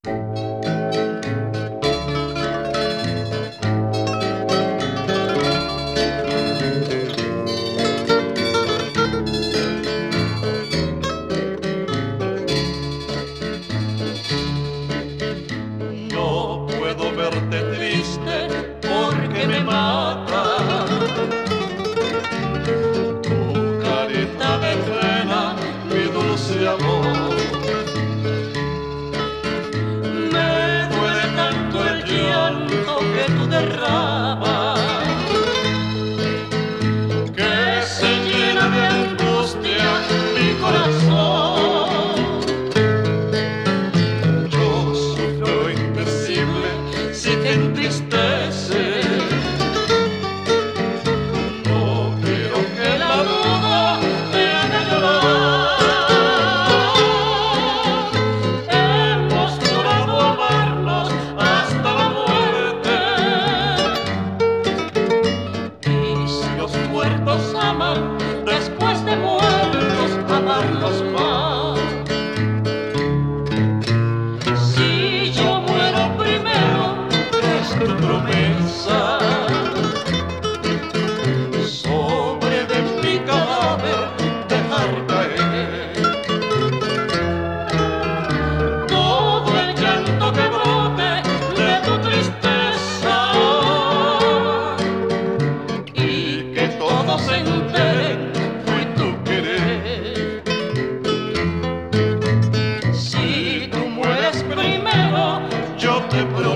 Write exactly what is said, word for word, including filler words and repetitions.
No puedo verte triste porque me mata tu carita de pena, mi dulce amor. Me duele tanto el llanto que tú derramas, que se llena de angustia mi corazón. Yo sufro indecible si te entristece. No quiero que la duda te haga llorar. Hemos jurado amarnos hasta la muerte, y si los muertos aman, después de muertos amarlos más. Si yo muero primero, es tu promesa, sobre de mi cadáver dejar caer todo el llanto que brote de tu tristeza, y que todos se enteren fue tu querer. Si tú mueres primero, yo te prometo